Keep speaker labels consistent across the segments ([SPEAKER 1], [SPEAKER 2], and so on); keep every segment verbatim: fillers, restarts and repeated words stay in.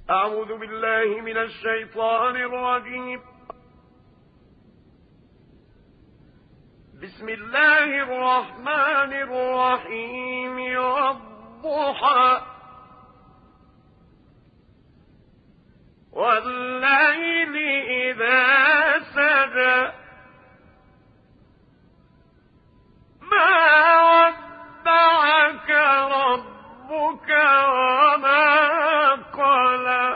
[SPEAKER 1] أعوذ بالله من الشيطان الرجيم. بسم الله الرحمن الرحيم. والضحى والليل إذا سجى ما ودعك ربك وما قلى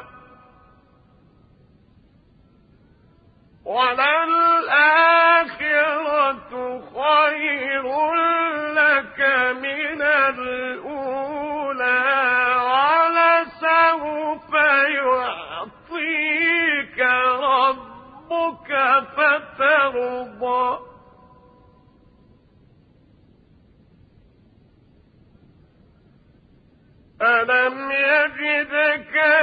[SPEAKER 1] وللآخرة خير لك من الأولى ولسوف يعطيك ربك فترضى ألم يجدك